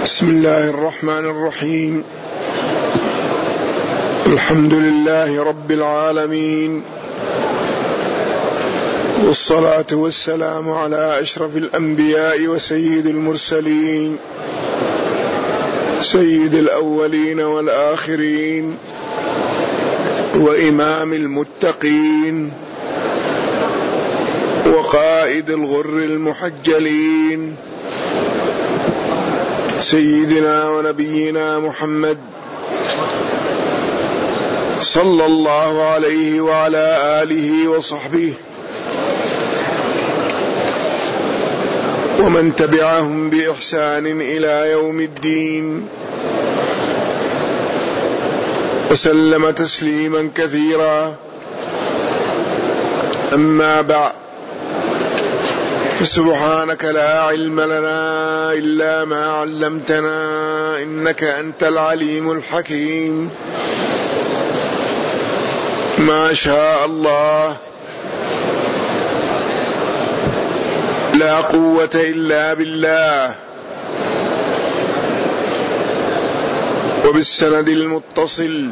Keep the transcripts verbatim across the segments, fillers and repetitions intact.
بسم الله الرحمن الرحيم. الحمد لله رب العالمين، والصلاة والسلام على أشرف الأنبياء وسيد المرسلين، سيد الأولين والآخرين، وإمام المتقين، وقائد الغر المحجلين، سيدنا ونبينا محمد صلى الله عليه وعلى آله وصحبه ومن تبعهم بإحسان إلى يوم الدين، وسلم تسليما كثيرا. أما بعد، فسبحانك لا علم لنا إلا ما علمتنا، إنك أنت العليم الحكيم. ما شاء الله، لا قوة إلا بالله. وبالسند المتصل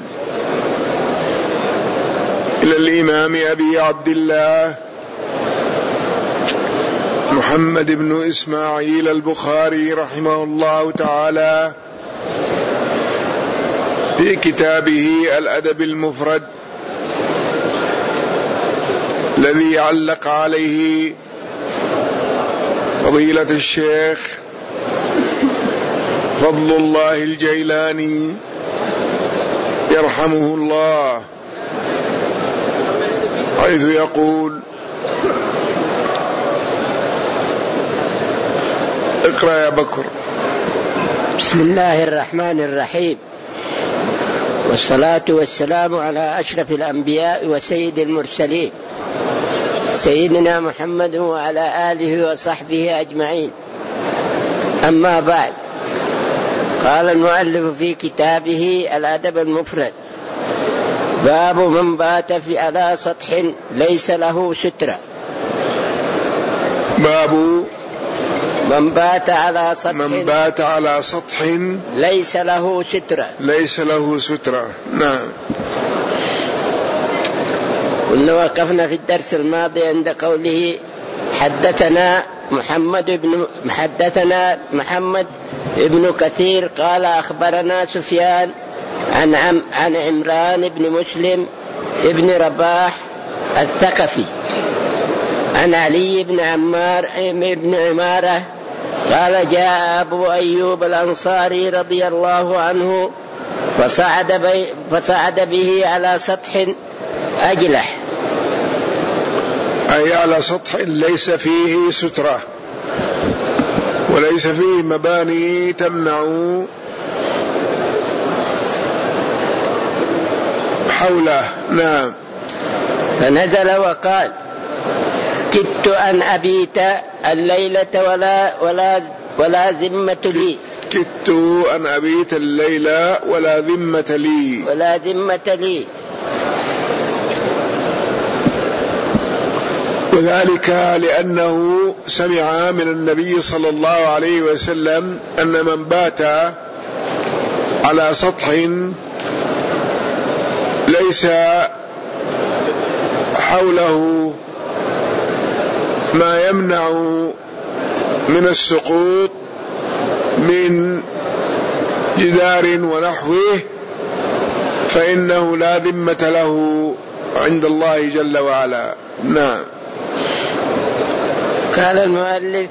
إلى الإمام أبي عبد الله محمد بن إسماعيل البخاري رحمه الله تعالى في كتابه الأدب المفرد، الذي علق عليه فضيلة الشيخ فضل الله الجيلاني يرحمه الله، حيث يقول: اقرأ يا بكر. بسم الله الرحمن الرحيم، والصلاة والسلام على أشرف الأنبياء وسيد المرسلين، سيدنا محمد وعلى آله وصحبه أجمعين. أما بعد، قال المؤلف في كتابه الأدب المفرد: باب من بات في على سطح ليس له سترة. باب من بات على سطح من بات على سطح ليس له سترة ليس له سترة. نعم. كنا وقفنا في الدرس الماضي عند قوله: حدثنا محمد بن حدثنا محمد ابن كثير قال أخبرنا سفيان عن عم عن عمران بن مسلم ابن رباح الثقفي عن علي بن عمار بن عمارة قال: جاء أبو أيوب الأنصاري رضي الله عنه فصعد, بي فصعد به على سطح أجلح، أي على سطح ليس فيه سترة وليس فيه مباني تمنع حوله. نعم. فنزل وقال: كدت أن أبيت الليلة ولا ولا ولا ذمة لي كدت أن أبيت الليلة ولا ذمة لي ولا ذمة لي وذلك لأنه سمع من النبي صلى الله عليه وسلم أن من بات على سطح ليس حوله ما يمنع من السقوط من جدار ونحوه، فإنه لا ذمة له عند الله جل وعلا. نعم. قال المؤلف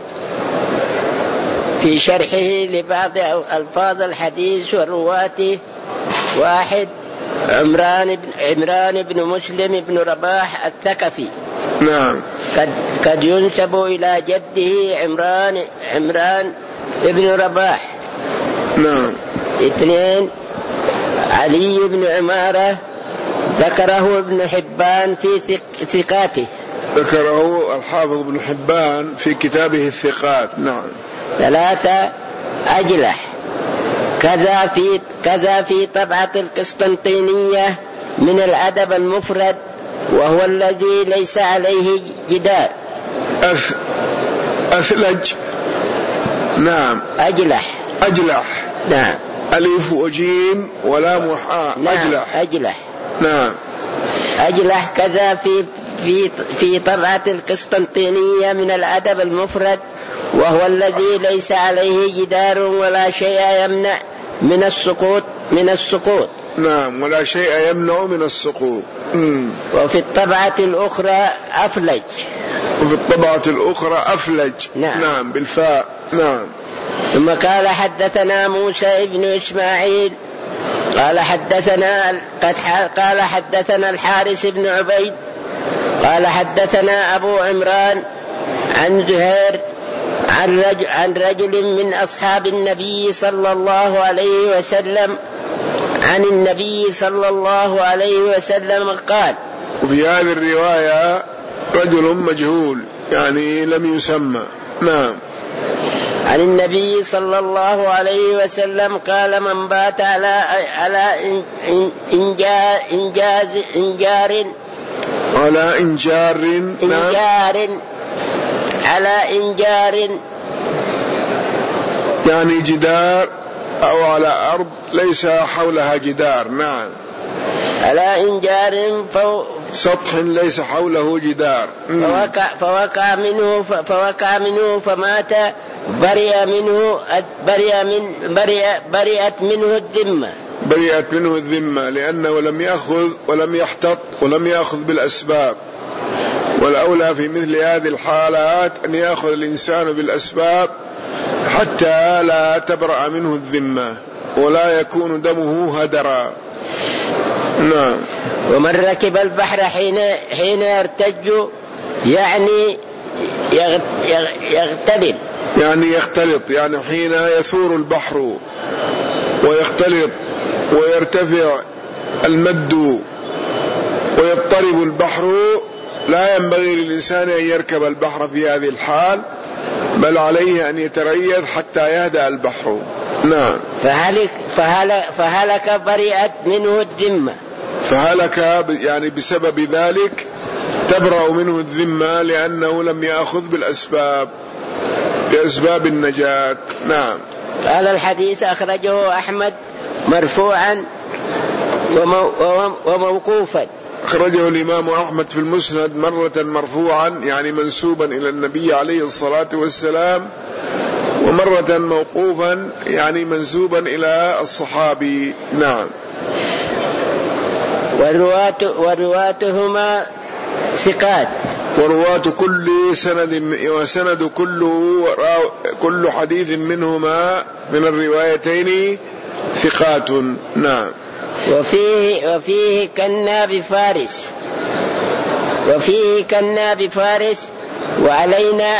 في شرحه لبعض ألفاظ الحديث ورواته: واحد، عمران بن, عمران بن مسلم بن رباح الثقفي. نعم. قد, قد ينسب إلى جده عمران عمران بن رباح. نعم. اثنين، علي بن عمارة ذكره ابن حبان في ثقاته ذكره الحافظ ابن حبان في كتابه الثقات. نعم. ثلاثة، أجلح، كذا في كذا في طبعة القسطنطينية من الأدب المفرد، وهو الذي ليس عليه جدار. أث... أثلج. نعم. أجلح أجلح. نعم. ألف وجيم ولام وحاء. نعم. أجلح. أجلح. نعم. أجلح كذا في في في طبعة القسطنطينية من الأدب المفرد، وهو الذي ليس عليه جدار ولا شيء يمنع من السقوط من السقوط. نعم، ولا شيء يمنع من السقوط. مم. وفي الطبعة الأخرى أفلج. وفي الطبعة الأخرى أفلج. نعم. نعم بالفاء. نعم. ثم قال حدثنا موسى ابن إسماعيل قال حدثنا قد قال حدثنا الحارث بن عبيد قال حدثنا أبو عمران عن زهير عن رجل, عن رجل من أصحاب النبي صلى الله عليه وسلم عن النبي صلى الله عليه وسلم قال. وفي هذه الرواية رجل مجهول يعني لم يسمى. نعم. عن النبي صلى الله عليه وسلم قال من بات على على إنجار إنجاز إنجار على إنجار إنجار على إنجار يعني جدار أو على أرض ليس حولها جدار. نعم. على إنجار فوق سطح ليس حوله جدار. فوقع, فوقع منه فوقع منه فمات برئ منه برئ من برئ برئت منه الذمة. برئت منه الذمة لأنه لم يأخذ ولم يحتط ولم يأخذ بالأسباب، والأولى في مثل هذه الحالات أن يأخذ الإنسان بالأسباب حتى لا تبرأ منه الذمة ولا يكون دمه هدرا. نعم. ومن ركب البحر حين حين يرتج يعني يغتلب يعني يختلط يعني حين يثور البحر ويختلط ويرتفع المد ويضطرب البحر، لا ينبغي للإنسان أن يركب البحر في هذه الحال، بل عليه أن يتريث حتى يهدأ البحر. نعم. فهلك فهلك فهلك برئت منه الذمة. فهلك يعني بسبب ذلك تبرأ منه الذمة لأنه لم يأخذ بالأسباب بأسباب النجاة. نعم. قال الحديث أخرجه أحمد مرفوعا وموقوفا. أخرجه الإمام أحمد في المسند مرة مرفوعا يعني منسوبا إلى النبي عليه الصلاة والسلام، ومرة موقوفا يعني منسوبا إلى الصحابي. نعم. ورواته ثقات. ورواة كل سند وسند كل كل حديث منهما من الروايتين ثقات. نعم. وفيه وفيه كنا بفارس وفيه كنا بفارس وعلينا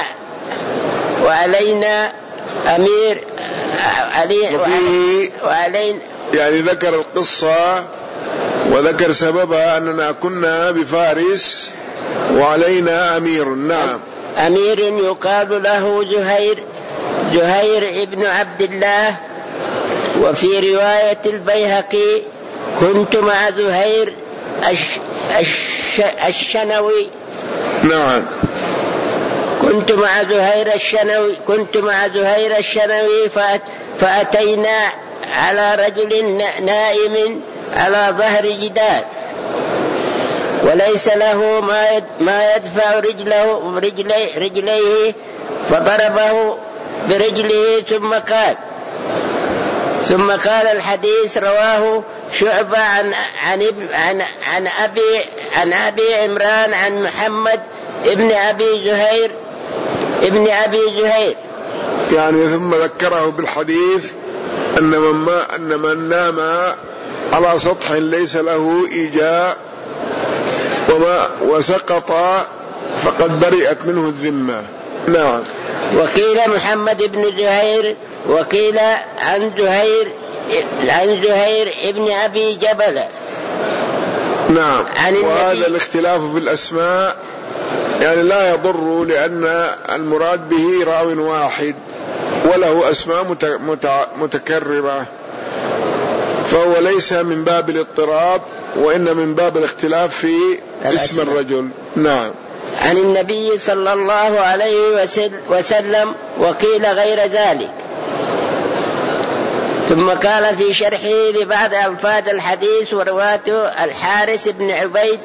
وعلينا أمير علي وعلينا يعني ذكر القصة وذكر سببها أننا كنا بفارس وعلينا أمير. نعم. أمير يقال له زهير زهير ابن عبد الله. وفي رواية البيهقي كنت مع زهير الش الش الشنوي. نعم. كنت مع زهير الشنوي كنت مع زهير الشنوي فأتينا على رجل نائم على ظهر جدار وليس له ما يدفع رجله رجليه, رجليه فضربه برجله ثم قال ثم قال الحديث رواه شعبة عن عن عن عن أبي عن أبي عمران عن محمد ابن أبي زهير ابن أبي زهير يعني ثم ذكره بالحديث أن من ما أن من نام على سطح ليس له إيجاء وما وسقط فقد برئت منه الذمة. نعم. وقيل محمد بن زهير وقيل عن زهير عن زهير ابن أبي جبل. نعم. وهذا الاختلاف في الأسماء يعني لا يضر لأن المراد به راو واحد وله أسماء متكررة، فهو ليس من باب الاضطراب وإن من باب الاختلاف في اسم الرجل. نعم. عن النبي صلى الله عليه وسلم وقيل غير ذلك. ثم قال في شرحه لبعض ألفاظ الحديث: ورواته الحارث بن عبيد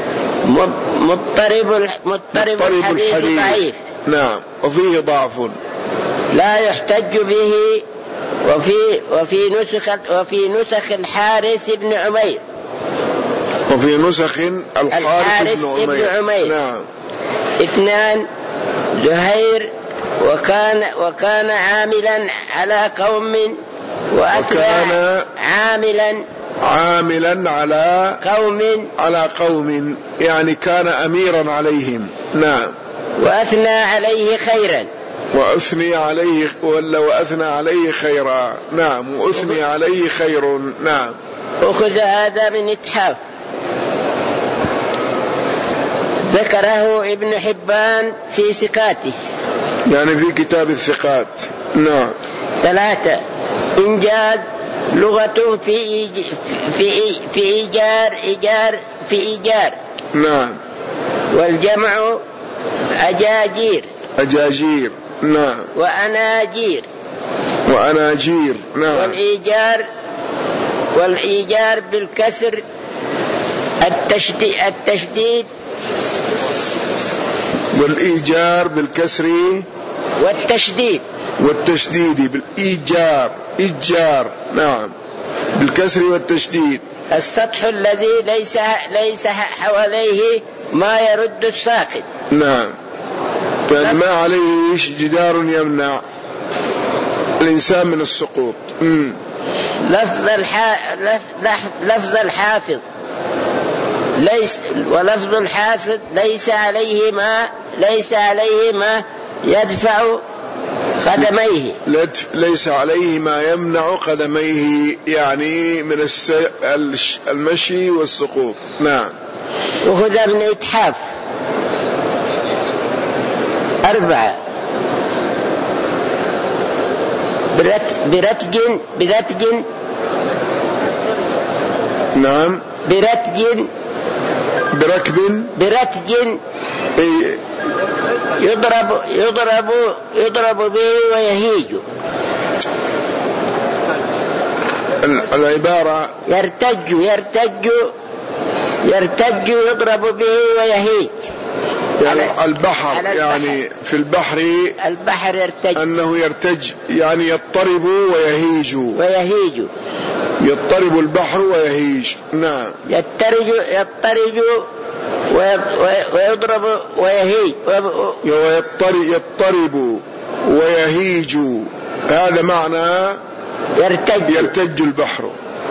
مضطرب مضطرب الحديث ضعيف. نعم، وفيه ضعف لا يحتج به. وفي وفي نسخ وفي نسخ الحارث بن عمير وفي نسخ الحارث, الحارث بن عمير, بن عمير. نعم. اثنان زهير وكان وكان عاملا على قوم وكان عاملا عاملا على قوم على قوم يعني كان أميرا عليهم. نعم. وأثنى عليه خيرا وأثني عليه ولا وأثنى عليه خيرا. نعم، وأثني عليه خير. نعم. أخذ هذا من إتحاف، ذكره ابن حبان في ثقاته، يعني في كتاب الثقات. نعم. ثلاثة إنجاز لغة في إيج... في إي... في إيجار إيجار في إيجار. نعم. والجمع أجاجير أجاجير. نعم. وأناجير وأناجير. نعم. والإيجار والإيجار بالكسر التشديد التشديد والإيجار بالكسر والتشديد والتشديد بالإيجار إيجار. نعم، بالكسر والتشديد. السطح الذي ليس ليس حواليه ما يرد الساقط. نعم، يعني ما عليه جدار يمنع الإنسان من السقوط. مم. لفظ الح... لفظ الحافظ ليس ولفظ الحافظ ليس عليه ما ليس عليه ما يدفع قدميه. ليس عليه ما يمنع قدميه، يعني من الس... المشي والسقوط. نعم. وخذ من إتحاف. أربعة برت... برتج برتج نعم. برتج بركب برتج إيه. يضرب يضرب يضرب به ويهيج. العبارة يرتج يرتج يرتج يضرب به ويهيج. يعني البحر، يعني في البحر البحر يرتج، أنه يرتج يعني يضطرب ويهيج ويهيج يضطرب البحر ويهيج. نعم. يضطرج يضطرج ويضرب ويهيج يضطرب ويهيج، هذا معنى يرتج يرتج البحر.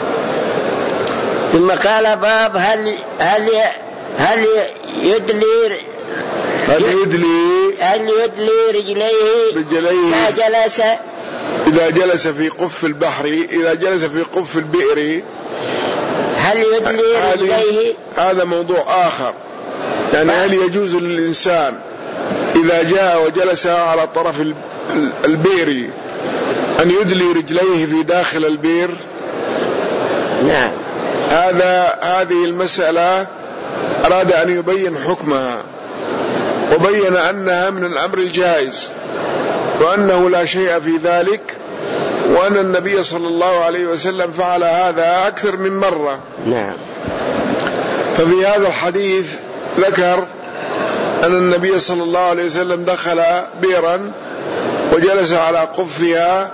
ثم قال باب هل هل هل يدلي هل يدلي هل يدلي رجليه رجليه إذا جلس إذا جلس في قف البحر، إذا جلس في قف البئر، هل يدلي رجليه؟ هذا موضوع آخر. يعني هل يجوز للإنسان إذا جاء وجلس على طرف البئر أن يدلي رجليه في داخل البئر؟ نعم. هذا هذه المسألة أراد أن يبين حكمها، وبين أنها من الأمر الجائز، وأنه لا شيء في ذلك، وأن النبي صلى الله عليه وسلم فعل هذا أكثر من مرة. نعم. ففي هذا الحديث ذكر أن النبي صلى الله عليه وسلم دخل بئرا وجلس على قفها،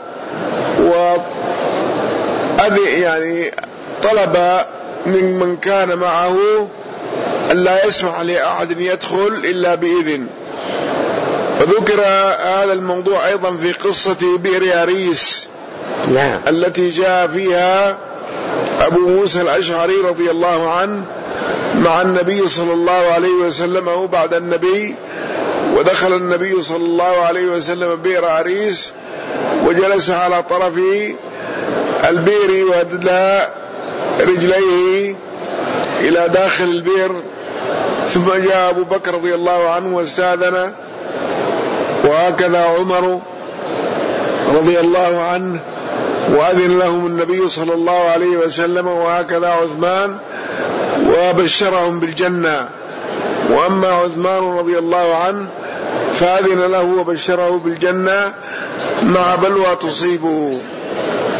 وأذي يعني طلب من من كان معه أن لا يسمح لأحد يدخل إلا بإذن. وذكر هذا الموضوع أيضا في قصة بئر أريس. نعم. التي جاء فيها أبو موسى الأشعري رضي الله عنه مع النبي صلى الله عليه وسلم أو بعد النبي، ودخل النبي صلى الله عليه وسلم بئر أريس وجلس على طرف البئر وأدلى رجليه إلى داخل البئر، ثم جاء أبو بكر رضي الله عنه واستأذن، وهكذا عمر رضي الله عنه وأذن لهم النبي صلى الله عليه وسلم، وهكذا عثمان وبشرهم بالجنة. وأما عثمان رضي الله عنه فأذن له وبشره بالجنة مع بلوى تصيبه.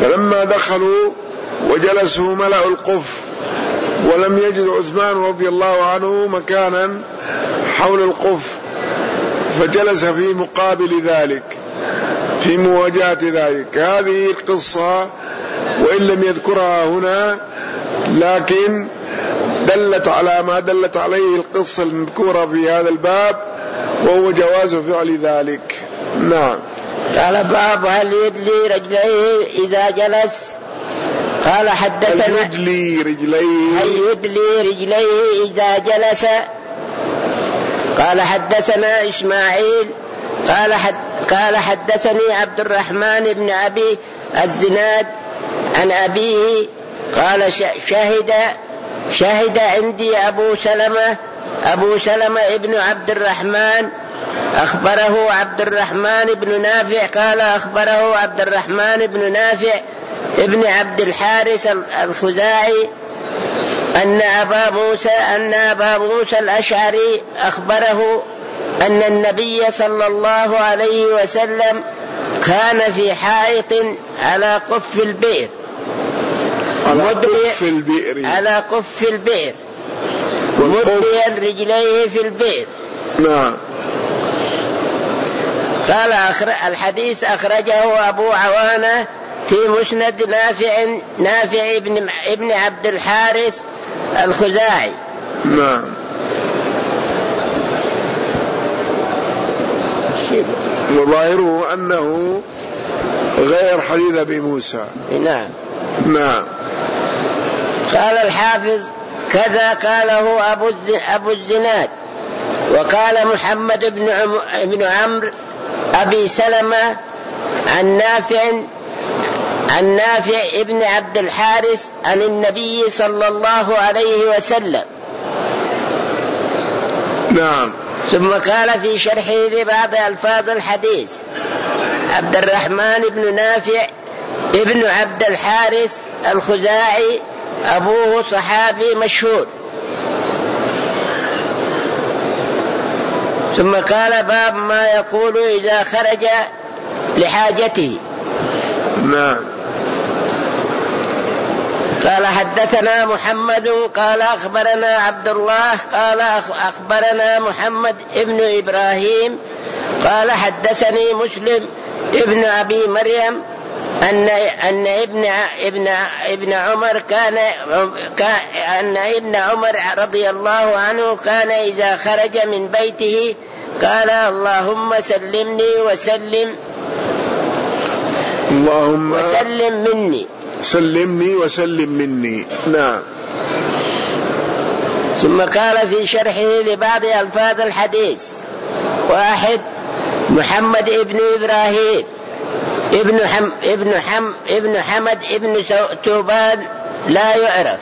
فلما دخلوا وجلسوا ملأوا القف ولم يجد عثمان رضي الله عنه مكانا حول القف، فجلس في مقابل ذلك في مواجهة ذلك. هذه القصة وإن لم يذكرها هنا لكن دلت على ما دلت عليه القصة المذكورة في هذا الباب، وهو جواز فعل ذلك. نعم. قال باب هل يدلي رجليه إذا جلس. قال حدثنا هل يدلي رجليه هل يدلي رجليه إذا جلس. قال حدثنا إسماعيل قال حد قال حدثني عبد الرحمن بن أبي الزناد عن أبيه قال شهد شهد عندي أبو سلمة أبو سلمة ابن عبد الرحمن أخبره عبد الرحمن بن نافع قال أخبره عبد الرحمن بن نافع ابن عبد الحارث الخزاعي أن أبا موسى أن أبا موسى الأشعري أخبره أن النبي صلى الله عليه وسلم كان في حائط على قف البئر على قف البئر على قف البئر مدليا رجليه في البئر. نعم. قال الحديث أخرجه أبو عوانة في مسند نافع نافع ابن ابن عبد الحارث الخزاعي. نعم. وظاهره أنه غير حديث أبي موسى. نعم. نعم. قال الحافظ كذا قاله أبو أبو الزناد. وقال محمد بن عم بن عمرو أبي سلمة عن نافع عن نافع ابن عبد الحارث عن النبي صلى الله عليه وسلم. نعم. ثم قال في شرحه لبعض ألفاظ الحديث عبد الرحمن بن نافع ابن عبد الحارث الخزاعي أبوه صحابي مشهور. ثم قال باب ما يقول إذا خرج لحاجته. نعم. قال حدثنا محمد قال أخبرنا عبد الله قال أخبرنا محمد ابن إبراهيم قال حدثني مسلم ابن أبي مريم أن أن ابن ابن ابن عمر كان أن ابن عمر رضي الله عنه كان إذا خرج من بيته قال اللهم سلمني وسلم اللهم وسلم مني سلمني وسلم مني. نعم. ثم قال في شرحه لبعض ألفاظ الحديث واحد محمد ابن إبراهيم ابن حم ابن حم ابن حمد ابن توبان لا يعرف.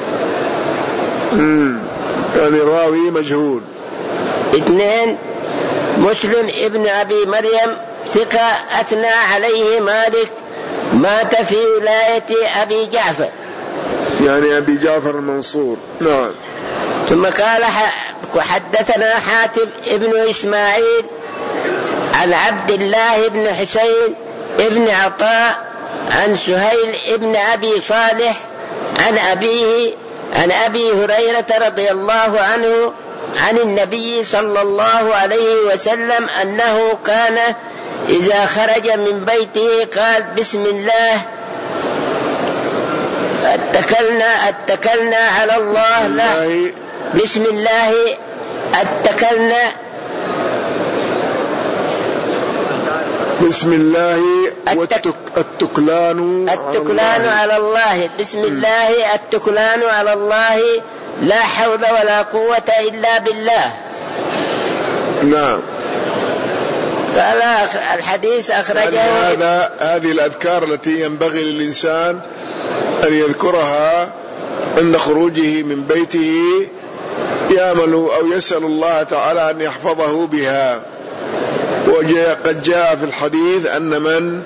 امم يعني راوي مجهول. اثنين مسلم ابن أبي مريم ثقة أثنى عليه مالك مات في ولاية أبي جعفر يعني أبي جعفر المنصور. نعم. ثم قال حدثنا حاتم ابن إسماعيل عن عبد الله بن حسين ابن عطاء عن سهيل ابن أبي صالح عن أبيه عن أبي هريرة رضي الله عنه عن النبي صلى الله عليه وسلم أنه كان إذا خرج من بيته قال بسم الله اتكلنا اتكلنا على الله لا بسم الله اتكلنا بسم الله والتك التكلان التكلان على الله بسم الله التكلان على الله لا حول ولا قوة إلا بالله. نعم. قال الحديث أخرجه. هذا هذه الأذكار التي ينبغي للإنسان أن يذكرها عند خروجه من بيته يأمل أو يسأل الله تعالى أن يحفظه بها. وقد جاء في الحديث أن من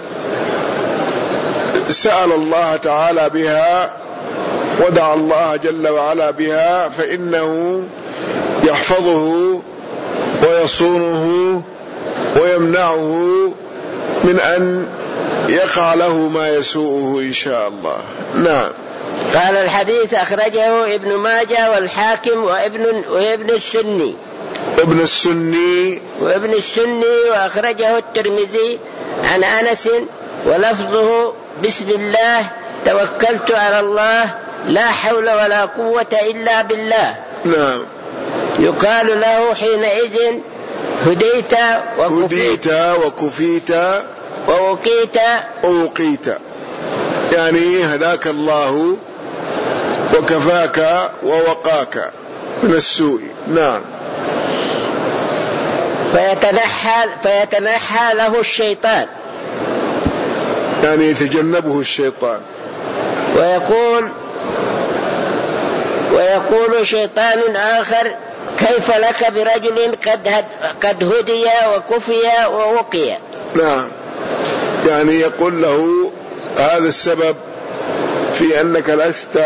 سأل الله تعالى بها ودعا الله جل وعلا بها فإنه يحفظه ويصونه ويمنعه من أن يقع له ما يسوءه إن شاء الله. نعم. قال الحديث أخرجه ابن ماجه والحاكم وابن وابن السني ابن السني وابن السني وأخرجه الترمذي عن أنس ولفظه بسم الله توكلت على الله لا حول ولا قوة إلا بالله. نعم. يقال له حينئذ هديت وكفيت وكفيت ووقيت ووقيت، يعني هداك الله وكفاك ووقاك من السوء. نعم. فيتنحى, فيتنحى له الشيطان، يعني يتجنبه الشيطان. ويقول ويقول شيطان آخر كيف لك برجل قد, هد قد هدي وكفي ووقي. نعم، يعني يقول له هذا السبب في أنك لست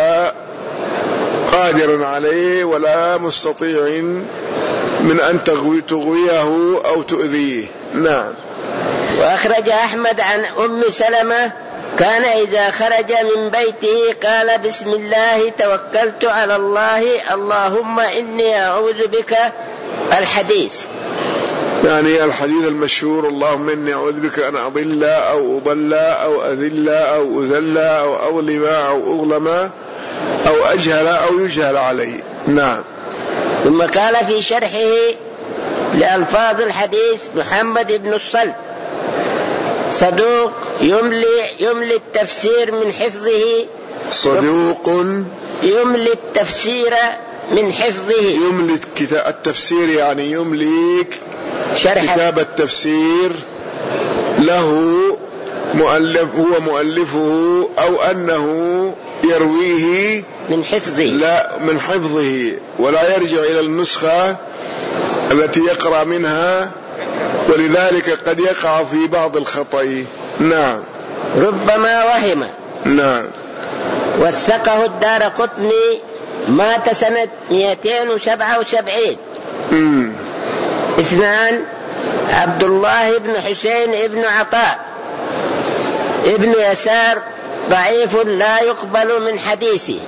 قادر عليه ولا مستطيع من أن تغوي تغويه أو تؤذيه. نعم. وأخرج أحمد عن أم سلمة كان إذا خرج من بيته قال بسم الله توكلت على الله اللهم إني أعوذ بك. الحديث يعني الحديث المشهور اللهم إني أعوذ بك أن أضل أو أضل أو أذل أو أذل أو أظلم أو أظلم أو أجهل أو يجهل علي. نعم. ثم قال في شرحه لألفاظ الحديث محمد بن الصلت صدوق يملي, يملي التفسير من حفظه صدوق يملي التفسير من حفظه يملي التفسير يعني يمليك شرح كتاب التفسير له مؤلف هو مؤلفه أو أنه يرويه من حفظه لا من حفظه ولا يرجع إلى النسخة التي يقرأ منها، ولذلك قد يقع في بعض الخطأ. نعم. ربما وهم. نعم. وثقه الدارقطني مات سنة مئتين وسبعة وسبعين. امم اثنان عبد الله بن حسين ابن عطاء ابن يسار ضعيف لا يقبل من حديثه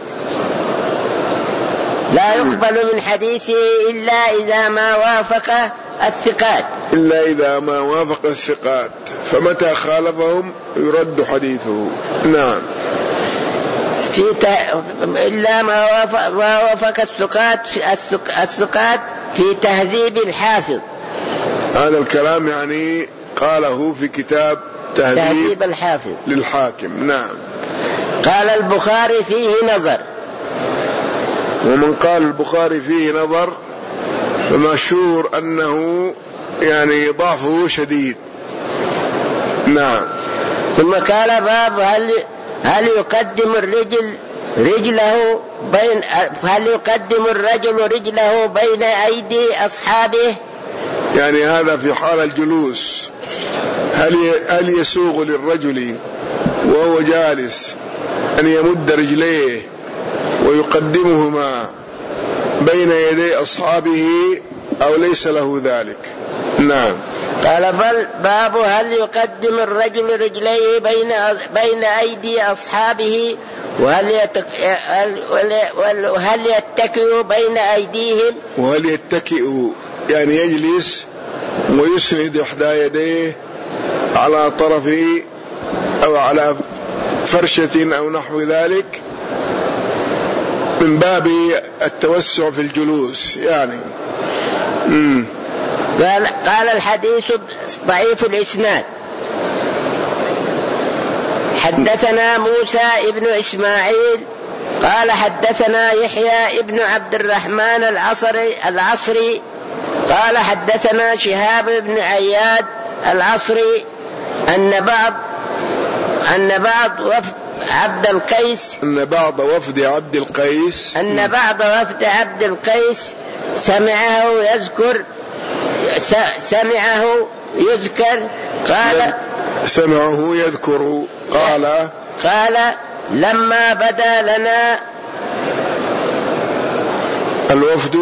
لا يقبل من حديثه إلا إذا ما وافق الثقات إلا إذا ما وافق الثقات، فمتى خالفهم يرد حديثه. نعم. في ت... إلا ما وافق, ما وافق الثقات الثقات في تهذيب الحافظ. هذا الكلام يعني قاله في كتاب تهذيب, تهذيب الحافظ للحاكم. نعم. قال البخاري فيه نظر. ومن قال البخاري فيه نظر فمشهور أنه يعني ضعفه شديد. نعم. ثم قال باب هل هل يقدم الرجل رجله بين هل يقدم الرجل رجله بين أيدي أصحابه، يعني هذا في حال الجلوس. هل هل يسوغ للرجل وهو جالس أن يمد رجليه ويقدمهما بين يدي أصحابه أو ليس له ذلك؟ نعم. قال بل باب هل يقدم الرجل رجليه بين بين أيدي أصحابه وهل يتك... وهل يتكئ بين أيديهم، وهل يتكئ يعني يجلس ويسند إحدى يديه على طرفه أو على فرشة أو نحو ذلك من باب التوسع في الجلوس يعني. مم. قال, قال الحديث ضعيف الإسناد. حدثنا موسى ابن إسماعيل قال حدثنا يحيى ابن عبد الرحمن العصري, العصري قال حدثنا شهاب بن عياد العصري أن بعض أن بعض وفد عبد القيس أن بعض وفد عبد القيس أن بعض وفد عبد القيس سمعه يذكر سمعه يذكر قال سمعه يذكر قال قال لما بدا لنا الوفد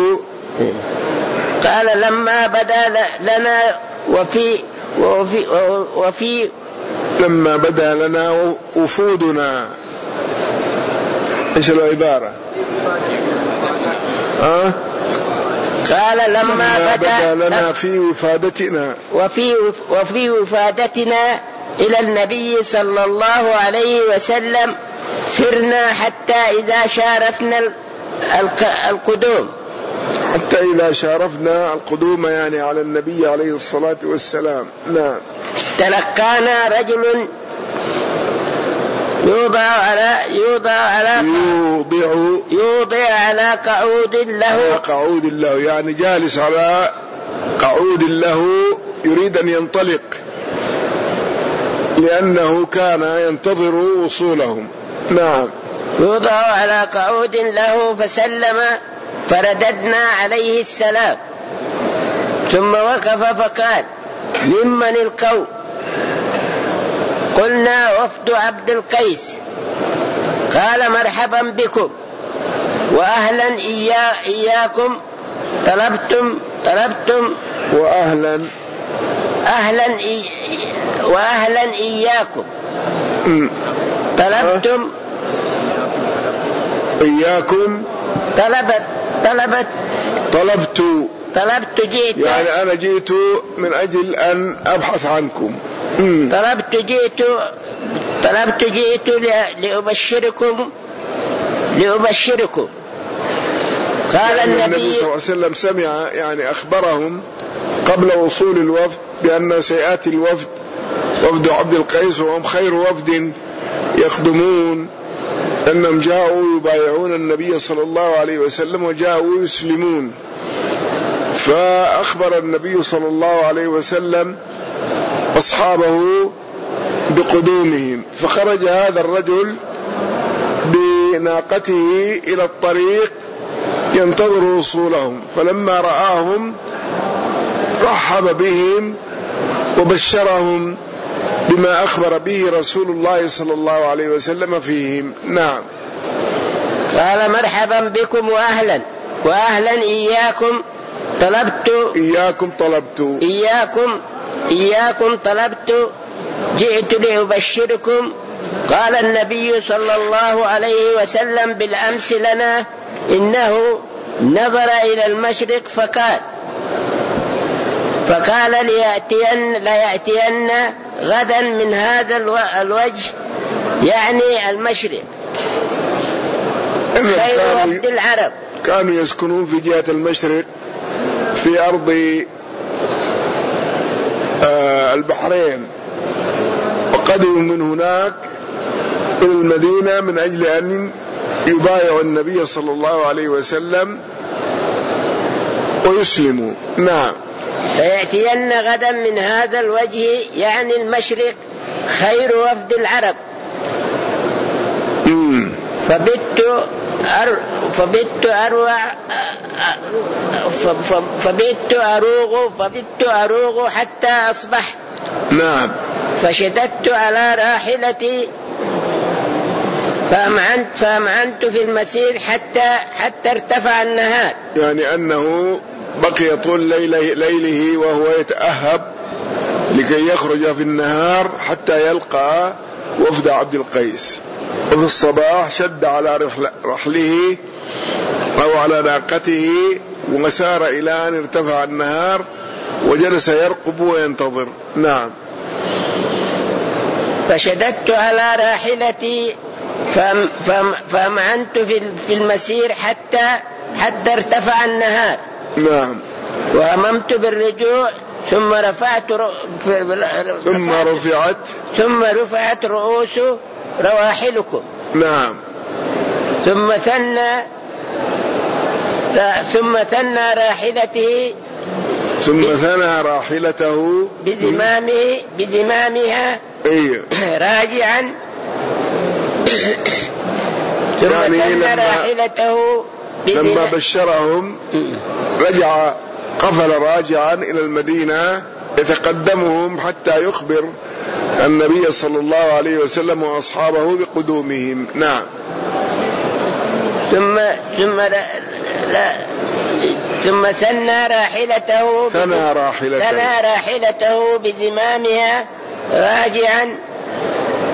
قال لما بدا لنا وفي وفي وفي لما بدا لنا وفودنا، ايش العبارة؟ أه؟ قال لما بدا لنا في وفادتنا وفي وفي وفادتنا إلى النبي صلى الله عليه وسلم سرنا حتى إذا شارفنا القدوم حتى إذا شارفنا القدوم يعني على النبي عليه الصلاة والسلام. نعم. تلقانا رجل يوضع على يوضع على يوضع يوضع على قعود له قعود له يعني جالس على قعود له يريد أن ينطلق لأنه كان ينتظر وصولهم. نعم. يوضع على قعود له فسلم فرددنا عليه السلام ثم وقف فقال ممن القوم؟ قلنا وفد عبد القيس. قال مرحبا بكم وأهلا إيا إياكم طلبتم طلبتم وأهلا أهلا إي وأهلا إياكم طلبتم إياكم طلبت طلبت طلبت طلبت جئت يعني أنا جئت من أجل أن أبحث عنكم. طلبت جئت طلبت جئت لأبشركم لأبشركم. قال يعني النبي, النبي صلى الله عليه وسلم سمع يعني أخبرهم قبل وصول الوفد بأن سيأتي الوفد وفد عبد القيس وهم خير وفد يخدمون، أنهم جاءوا يبايعون النبي صلى الله عليه وسلم وجاءوا يسلمون. فأخبر النبي صلى الله عليه وسلم أصحابه بقدومهم، فخرج هذا الرجل بناقته إلى الطريق ينتظر وصولهم، فلما رآهم رحب بهم وبشرهم بما أخبر به رسول الله صلى الله عليه وسلم فيهم. نعم. قال مرحبا بكم وأهلا وأهلا إياكم طلبت إياكم طلبت إياكم إياكم طلبت جئت لأبشركم. قال النبي صلى الله عليه وسلم بالأمس لنا إنه نظر إلى المشرق فقال فقال ليأتين ليأتين غدا من هذا الوجه يعني المشرق خير وفد العرب. كانوا يسكنون في جهة المشرق في أرض البحرين، وقدموا من هناك إلى المدينة من أجل أن يبايعوا النبي صلى الله عليه وسلم ويسلموا. نعم. فيأتين غدا من هذا الوجه يعني المشرق خير وفد العرب. مم. فبت أر... فبت أروع فبت أروغ فبت أروغ حتى أصبحت. نعم. فشددت على راحلتي فأمعنت فأمعنت في المسير حتى حتى ارتفع النهار، يعني أنه بقي طول ليله, ليله وهو يتأهب لكي يخرج في النهار حتى يلقى وفد عبد القيس. وفي الصباح شد على رحله أو على ناقته وسار إلى أن ارتفع النهار وجلس يرقب وينتظر. نعم. فشددت على راحلتي فأمعنت في المسير حتى حتى ارتفع النهار. نعم. وأممت بالرجوع ثم رفعت ثم رفعت ثم رفعت رؤوس رواحلكم. نعم. ثم ثنى ثم ثنى راحلته ثم ثنى راحلته بزمامه بزمامها أيوه راجعا ثم يعني ثنى راحلته لما بشرهم رجع قفل راجعا إلى المدينة يتقدمهم حتى يخبر النبي صلى الله عليه وسلم وأصحابه بقدومهم. نعم. ثم ثم لا لا ثم ثنى راحلته ثنى راحلته ثنى راحلته بزمامها راجعا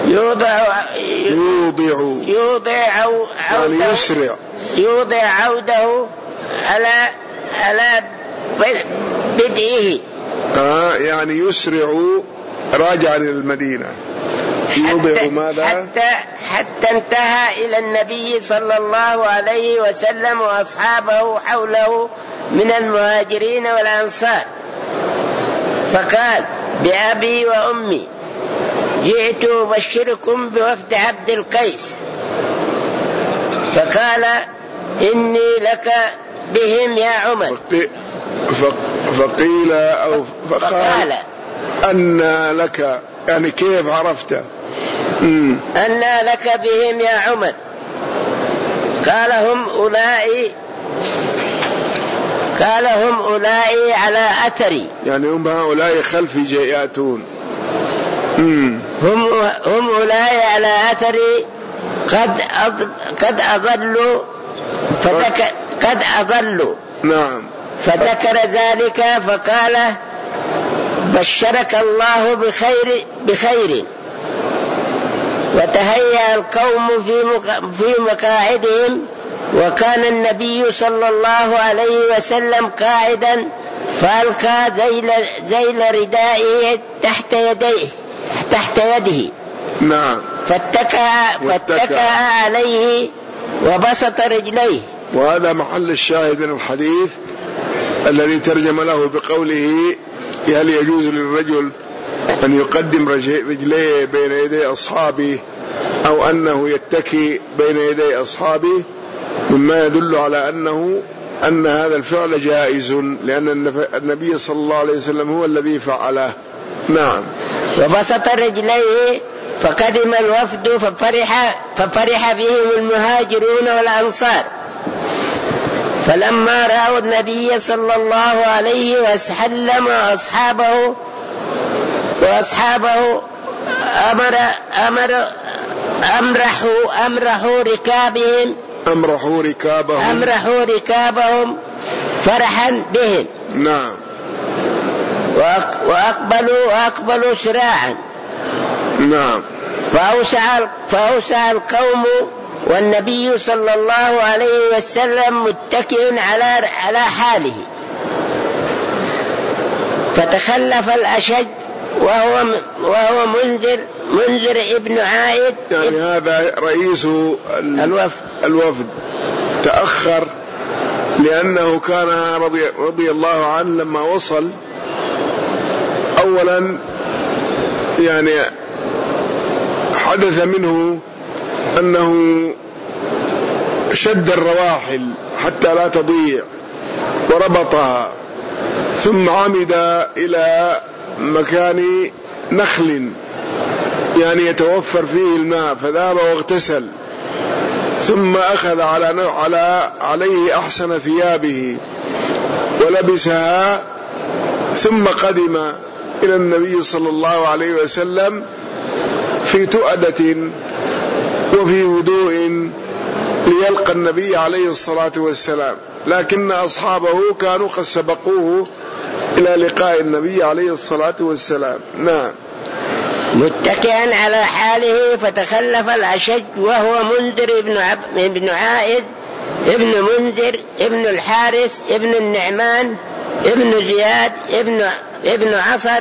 يوضع يوضع يوضع يعني يسرع يوضع عوده على على بدئه آه يعني يسرع راجعا إلى المدينة. يوضع ماذا؟ حتى حتى انتهى إلى النبي صلى الله عليه وسلم وأصحابه حوله من المهاجرين والأنصار، فقال: بأبي وأمي جئت أبشركم بوفد عبد القيس. فقال: إني لك بهم يا عمر. فقيل أو فقال أن لك، يعني كيف عرفت؟ أن لك بهم يا عمر؟ قال: هم أولئي قال هم أولئي على أثري، يعني هم هؤلاء خلفي يأتون. هم هم أولئي على أثري قد قد أضلوا فذكر قد أضلوا. نعم. فذكر ذلك فقال: بشرك الله بخير بخير. وتهيأ القوم في مقاعدهم، وكان النبي صلى الله عليه وسلم قاعدا، فألقى ذيل, ذيل ردائه تحت يديه تحت يده. نعم. فاتكأ فاتكأ عليه وبسط رجليه. وهذا محل الشاهد من الحديث الذي ترجم له بقوله: هل يجوز للرجل أن يقدم رجليه بين يدي أصحابه أو أنه يتكي بين يدي أصحابه، مما يدل على أنه أن هذا الفعل جائز، لأن النبي صلى الله عليه وسلم هو الذي فعله. نعم. وبسط رجليه فقدم الوفد ففرح, ففرح بهم المهاجرون والأنصار. فلما رأوا النبي صلى الله عليه وسلم وأصحابه وأصحابه أمر أمر أمرحوا أمرحوا ركابهم أمرحوا ركابهم أمرحوا ركابهم فرحا بهم. نعم. وأقبلوا وأقبلوا سراعا. نعم. فأوسع فأوسع القوم والنبي صلى الله عليه وسلم متكئ على على حاله. فتخلف الأشج وهو وهو منذر منذر ابن عائد، يعني هذا رئيس الوفد الوفد تأخر، لأنه كان رضي, رضي الله عنه لما وصل أولا يعني حدث منه أنه شد الرواحل حتى لا تضيع وربطها، ثم عمد إلى مكان نخل يعني يتوفر فيه الماء، فذهب واغتسل، ثم أخذ على على عليه أحسن ثيابه ولبسها، ثم قدم إلى النبي صلى الله عليه وسلم في تؤدة وفي هدوء ليلقى النبي عليه الصلاة والسلام، لكن أصحابه كانوا قد سبقوه إلى لقاء النبي عليه الصلاة والسلام. نعم. متكئا على حاله فتخلف الأشج وهو منذر ابن, عب... ابن عائد ابن منذر ابن الحارث ابن النعمان ابن زياد ابن ابن عصر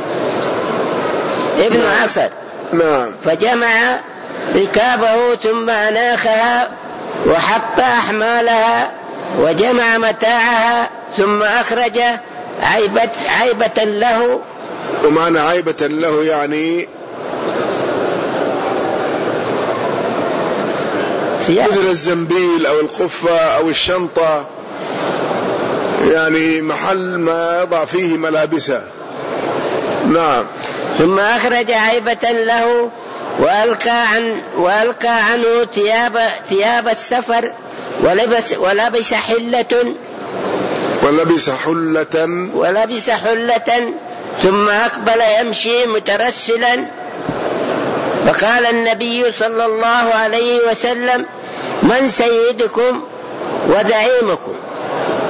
ابن نعم. عصر. نعم. فجمع ركابه ثم أناخها وحط أحمالها وجمع متاعها، ثم أخرج عيبة, عيبة له. ومعنى عيبة له يعني مثل الزنبيل أو القفة أو الشنطة، يعني محل ما يضع فيه ملابسه. نعم. ثم أخرج عيبة له وألقى, عن وألقى عنه ثياب, ثياب السفر ولبس, ولبس حلة ولبس حلة ولبس حلة ثم أقبل يمشي مترسلا. فقال النبي صلى الله عليه وسلم: من سيدكم وزعيمكم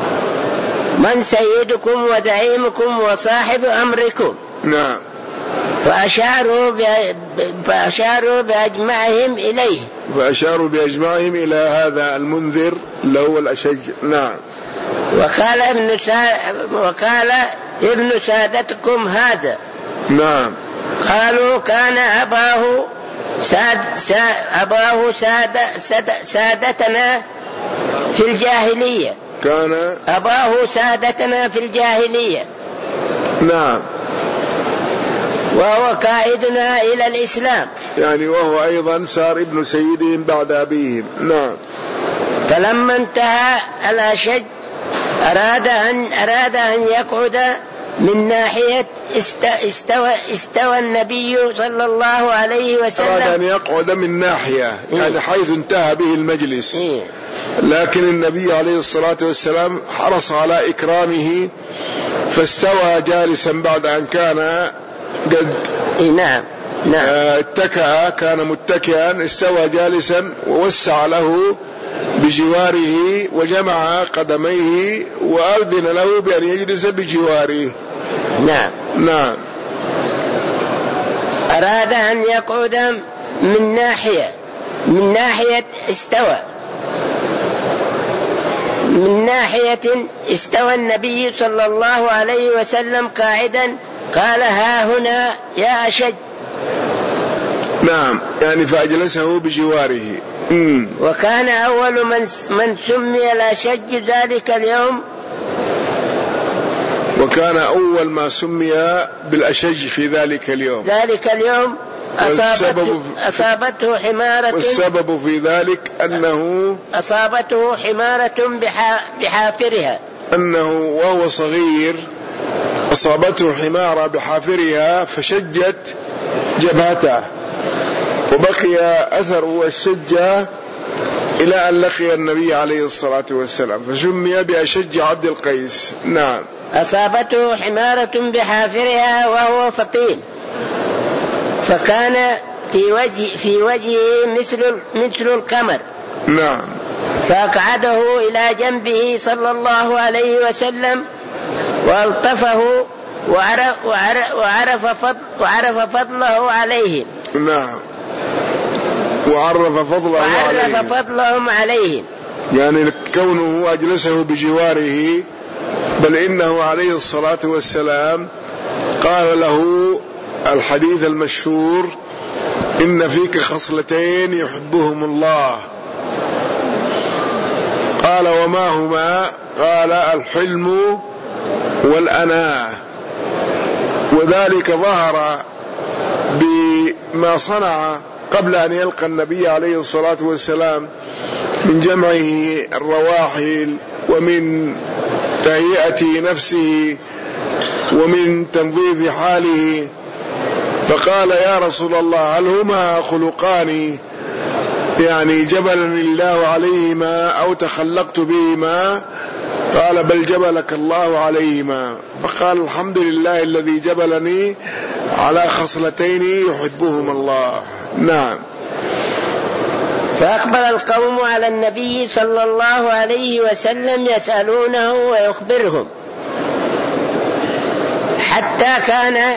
من سيدكم وزعيمكم وصاحب أمركم؟ نعم. فأشاروا فأشاروا بأجمعهم إليه فأشاروا بأجمعهم إلى هذا المنذر اللي هو الأشج. نعم. وقال ابن سا... وقال ابن سادتكم هذا. نعم. قالوا كان أباه ساد... سا... أباه ساد... ساد... سادتنا في الجاهلية. كان أباه سادتنا في الجاهلية. نعم. وهو قائدنا إلى الإسلام، يعني وهو أيضا صار ابن سيدهم بعد أبيهم. نعم. فلما انتهى الأشج أراد أن أراد أن يقعد من ناحية استوى استوى النبي صلى الله عليه وسلم. أراد أن يقعد من ناحية يعني حيث انتهى به المجلس، لكن النبي عليه الصلاة والسلام حرص على إكرامه فاستوى جالسا بعد أن كان قد نعم نعم اتكأ، كان متكئا، استوى جالسا ووسع له بجواره وجمع قدميه وأذن له بأن يجلس بجواره. نعم نعم. أراد أن يقعد من ناحية من ناحية استوى من ناحية استوى النبي صلى الله عليه وسلم قاعدا. قال ها هنا يا أشج. نعم، يعني فأجلسه بجواره. مم. وكان أول من من سمي الأشج ذلك اليوم وكان أول ما سمي بالأشج في ذلك اليوم ذلك اليوم أصابته, أصابته حمارة. والسبب في ذلك أنه أصابته حمارة بحافرها، أنه وهو صغير أصابته حمارة بحافرها فشجت جبهته وبقي أثر الشجة إلى أن لقي النبي عليه الصلاة والسلام فسمي بأشج عبد القيس. نعم. أصابته حمارة بحافرها وهو فطين، فكان في وجه في وجهه مثل مثل القمر. نعم. فأقعده إلى جنبه صلى الله عليه وسلم والطفه وعرف, وعرف, وعرف, فضل وعرف فضله عليهم. نعم. وعرف فضله وعرف عليهم. فضلهم عليهم، يعني كونه أجلسه بجواره، بل إنه عليه الصلاة والسلام قال له الحديث المشهور: إن فيك خصلتين يحبهم الله. قال: وما هما؟ قال: الحلم والأناة. وذلك ظهر بما صنع قبل أن يلقى النبي عليه الصلاة والسلام من جمعه الرواحل ومن تهيئة نفسه ومن تنظيف حاله، فقال: يا رسول الله، هل هما خلقان يعني جبلني الله عليهما أو تخلقت بهما؟ قال: بل جبلك الله عليهما. فقال: الحمد لله الذي جبلني على خصلتين يحبهما الله. نعم. فأقبل القوم على النبي صلى الله عليه وسلم يسألونه ويخبرهم، حتى كان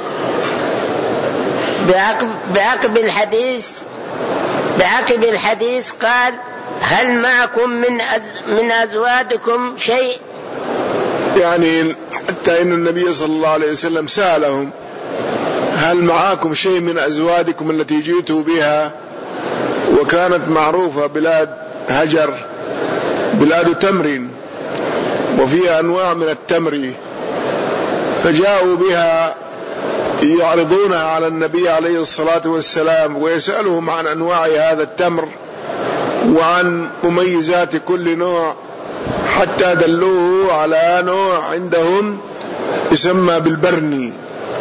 بعقب, بعقب الحديث بعقب الحديث قال: هل معكم من من أزواجكم شيء؟ يعني حتى إن النبي صلى الله عليه وسلم سألهم: هل معكم شيء من أزواجكم التي جئتوا بها؟ وكانت معروفة بلاد هجر بلاد تمر وفيها أنواع من التمر، فجاءوا بها يعرضونها على النبي عليه الصلاة والسلام ويسألهم عن أنواع هذا التمر وعن مميزات كل نوع، حتى دلوه على نوع عندهم يسمى بالبرني.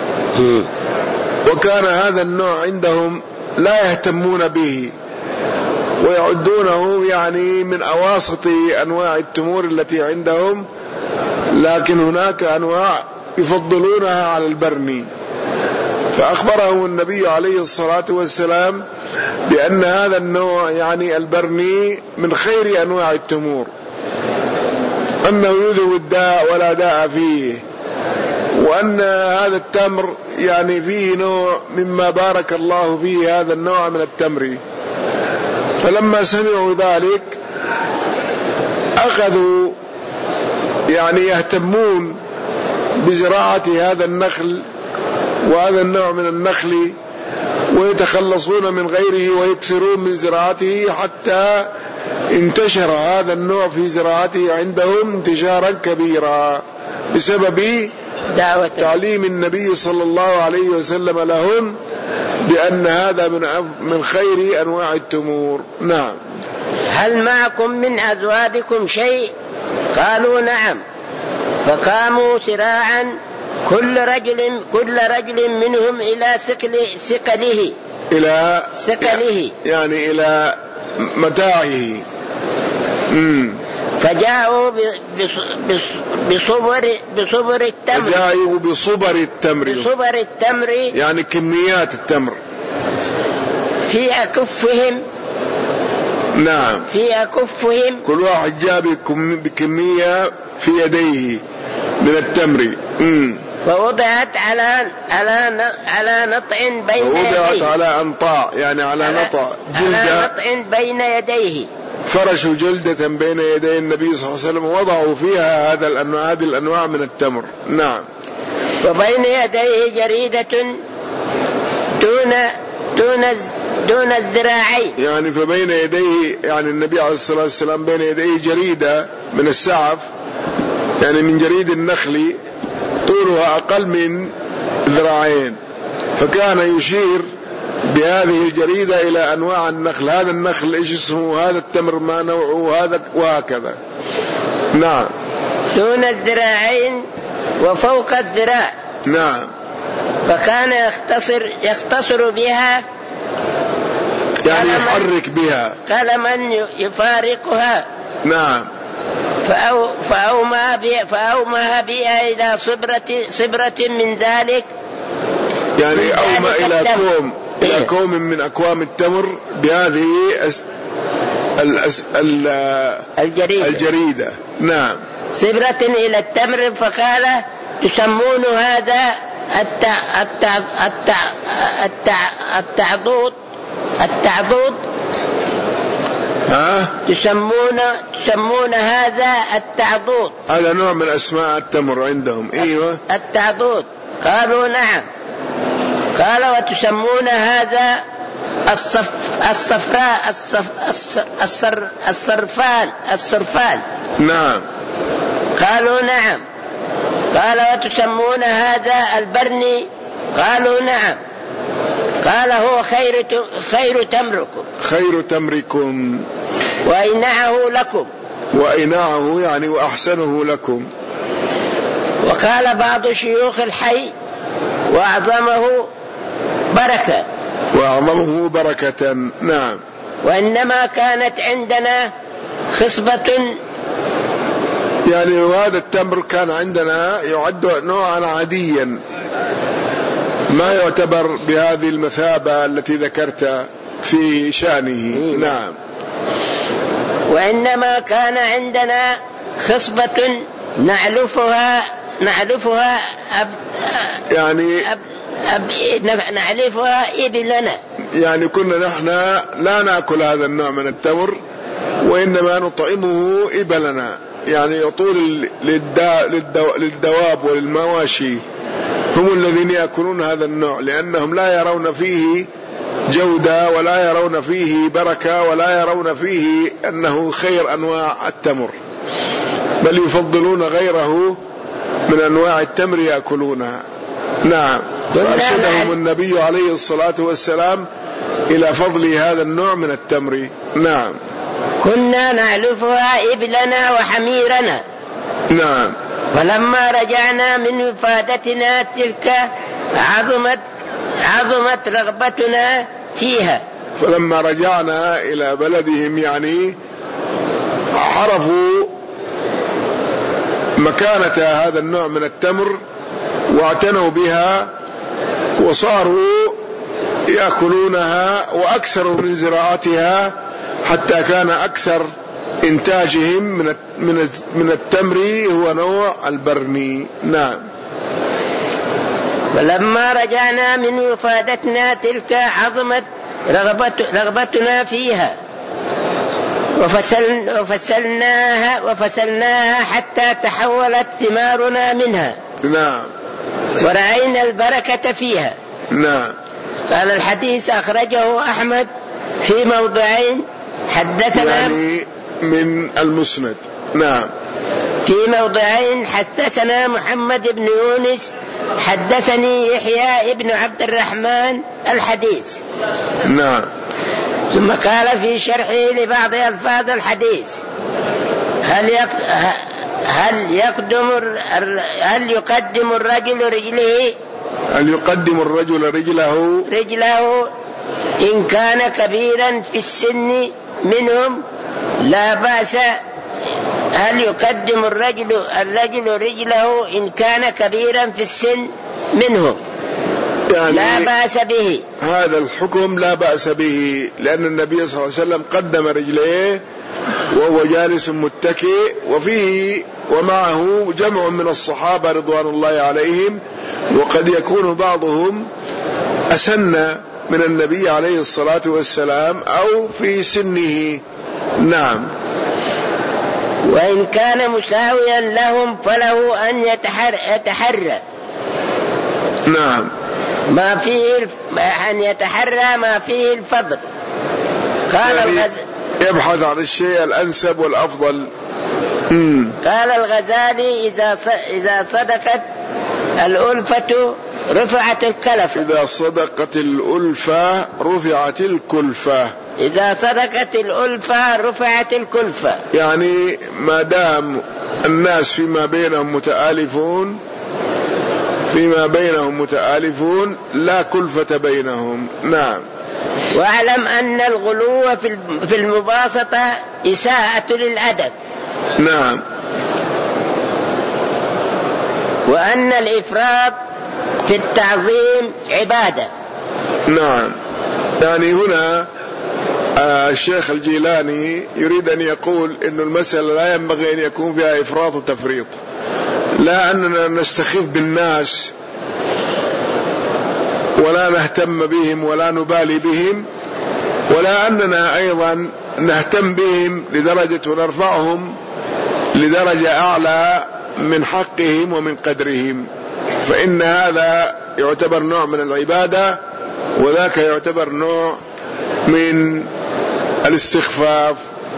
وكان هذا النوع عندهم لا يهتمون به ويعدونه يعني من أواسط أنواع التمور التي عندهم، لكن هناك أنواع يفضلونها على البرني. فأخبره النبي عليه الصلاة والسلام بأن هذا النوع يعني البرني من خير أنواع التمور، أنه يذهب الداء ولا داء فيه، وأن هذا التمر يعني فيه نوع مما بارك الله فيه هذا النوع من التمر. فلما سمعوا ذلك أخذوا يعني يهتمون بزراعة هذا النخل وهذا النوع من النخل، ويتخلصون من غيره ويكثرون من زراعته، حتى انتشر هذا النوع في زراعته عندهم انتشارا كبيرا بسبب دعوة تعليم النبي صلى الله عليه وسلم لهم بأن هذا من من خير أنواع التمور. نعم. هل معكم من أزوادكم شيء؟ قالوا نعم. فقاموا سراعا كل رجل كل رجل منهم إلى سقل سقله إلى سقله يعني إلى متاعه. امم فجاءوا بصبر بصبر التمر فجاءوا بصبر التمر بصبر التمر يعني كميات التمر في أكفهم. نعم. في أكفهم كل واحد جاء بكمية في يديه من التمر. امم فوضعت على على على نطع بين ووضعت يديه على أنطاع يعني على, على نطع جلدة على نطع بين يديه. فرشوا جلدة بين يدي النبي صلى الله عليه وسلم ووضعوا فيها هذا الأنواع هذه الأنواع من التمر. نعم. وبين يديه جريدة دون دون دون الذراعين يعني فبين يديه يعني النبي عليه الصلاة والسلام بين يديه جريدة من السعف يعني من جريد النخل طولها أقل من ذراعين، فكان يشير بهذه الجريدة إلى أنواع النخل، هذا النخل إيش اسمه، هذا التمر ما نوعه، هذا وهكذا. نعم. دون الذراعين وفوق الذراع. نعم. فكان يختصر يختصر بها يعني يحرك بها قلما يفارقها. نعم. فأو فأومها بها, فأومها بها إلى صبرة صبرة من ذلك يعني أومى إلى كوم إلى كوم من أكوام التمر بهذه الأس... ال... الجريدة. الجريدة. نعم. صبرة إلى التمر. فقال تسمون هذا التع... التع... التع... التع... التعضوض التعضوض ها؟ تسمون تسمون هذا التعضوض. هذا نوع من أسماء التمر عندهم. أيوة. التعضوض. قالوا نعم. قال وتسمون هذا الصف الصفراء الصف الصر الصرفان الصرفان. نعم. قالوا نعم. قال وتسمون هذا البرني. قالوا نعم. قال هو خير خير تمركم خير تمركم وأينعه لكم وأينعه يعني وأحسنه لكم. وقال بعض شيوخ الحي وأعظمه بركة وأعظمه بركة. نعم. وإنما كانت عندنا خصبة يعني هذا التمر كان عندنا يعد نوعا عاديا ما يعتبر بهذه المثابة التي ذكرت في شأنه. نعم. وإنما كان عندنا خصبة نعلفها نعلفها أب يعني أب أب نعلفها إبلنا يعني كنا نحن لا نأكل هذا النوع من التمر وإنما نطعمه إبلنا يعني يطول للدواب وللمواشي، هم الذين يأكلون هذا النوع لأنهم لا يرون فيه جودة ولا يرون فيه بركة ولا يرون فيه أنه خير أنواع التمر، بل يفضلون غيره من أنواع التمر يأكلونها. نعم. فأرشدهم النبي عليه الصلاة والسلام إلى فضل هذا النوع من التمر. نعم. كنا نعلفها إبلنا وحميرنا. نعم. فلما رجعنا من وفادتنا تلك عظمت عظمت رغبتنا فيها. فلما رجعنا إلى بلدهم يعني عرفوا مكانة هذا النوع من التمر واعتنوا بها وصاروا يأكلونها وأكثروا من زراعتها حتى كان أكثر إنتاجهم من من التمر هو نوع البرني. نعم. فلما رجعنا منه فادتنا تلك عظمت رغبت رغبتنا فيها وفسل وفسلناها وفسلناها حتى تحولت ثمارنا منها. نعم. ورأينا البركة فيها. نعم. قال الحديث أخرجه أحمد في موضعين. حدثنا يعني من المسند. نعم. في موضعين حدثنا محمد بن يونس حدثني يحيى ابن عبد الرحمن الحديث. نعم. ثم قال في شرحه لبعض ألفاظ الحديث هل هل يقدم هل يقدم الرجل رجله هل يقدم الرجل رجله رجله إن كان كبيرا في السن منهم لا بأس. هل يقدم الرجل الرجل رجله إن كان كبيرا في السن منهم يعني لا بأس به. هذا الحكم لا بأس به لأن النبي صلى الله عليه وسلم قدم رجليه وهو جالس متكئ، وفيه ومعه جمع من الصحابة رضوان الله عليهم، وقد يكون بعضهم أسن من النبي عليه الصلاة والسلام أو في سنه. نعم. وإن كان مساويا لهم فله أن يتحرى نعم ما فيه أن يتحرى ما فيه الفضل. قال يعني الغز... يبحث عن الشيء الأنسب والأفضل. مم. قال الغزالي إذا إذا صدقت الألفة رفعت الكلفة. إذا صدقت الألفة رفعت الكلفة. إذا صدقت الألفة رفعت الكلفة. يعني ما دام الناس فيما بينهم متآلفون فيما بينهم متآلفون لا كلفة بينهم. نعم. واعلم أن الغلو في المباسطة إساءة للأدب. نعم. وأن الإفراط في التعظيم عبادة. نعم. يعني هنا الشيخ الجيلاني يريد أن يقول إن المسألة لا ينبغي أن يكون فيها إفراط وتفريط، لا أننا نستخف بالناس ولا نهتم بهم ولا نبالي بهم، ولا أننا أيضا نهتم بهم لدرجة ونرفعهم لدرجة أعلى من حقهم ومن قدرهم، فإن هذا يعتبر نوع من العبادة وذاك يعتبر نوع من الاستخفاف